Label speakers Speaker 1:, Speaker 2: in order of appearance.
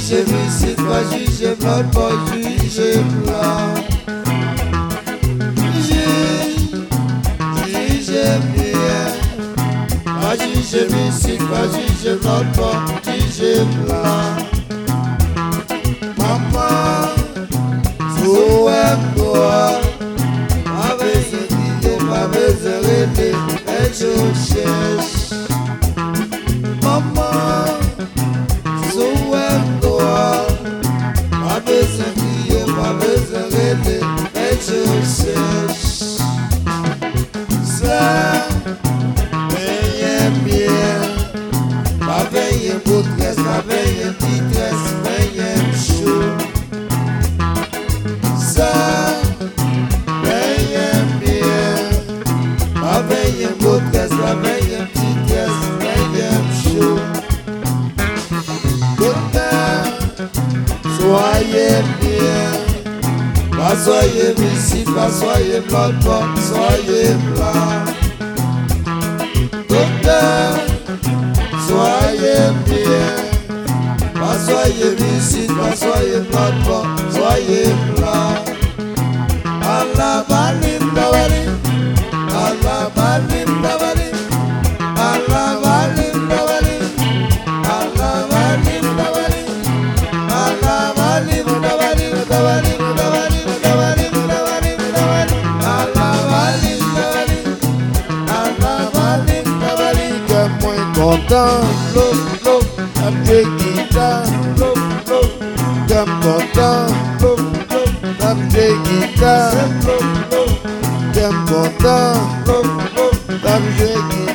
Speaker 1: juger ici, pas juger blanc, pas juger blanc. Juger bien. Pas juger ici, pas juger blanc, pas juger blanc. Maman, souhaite-moi. Ma besoin d'idée, ma besoin d'aider, mais je cherche. Maman, souhaite-toi. Ma besoin d'idée, ma besoin d'aider, mais je cherche. Ça, veille bien. Ma veille boutresse, ma veille titresse, veille chaud. Ça, veille bien. Ma veille boutresse, ma veille titresse, veille chaud. Docteur, soyez bien. Pas soyez ici, pas soyez blanc, pas soyez blanc. Docteur, soyez bien. Pas soyez ici, pas soyez blanc, pas soyez blanc. Allah balim dawali, Allah balim dawali, Allah balim dawali, Allah balim dawali, Allah balim dawali, dawali, dawali, dawali, dawali, dawali, Allah balim dawali, Allah balim dawali. Que moi content, l'eau, l'eau, un pied guitare, l'eau, l'eau, que content, l'eau, l'eau, un pied guitare, l'eau, l'eau, que content, l'eau, l'eau, un pied guitare.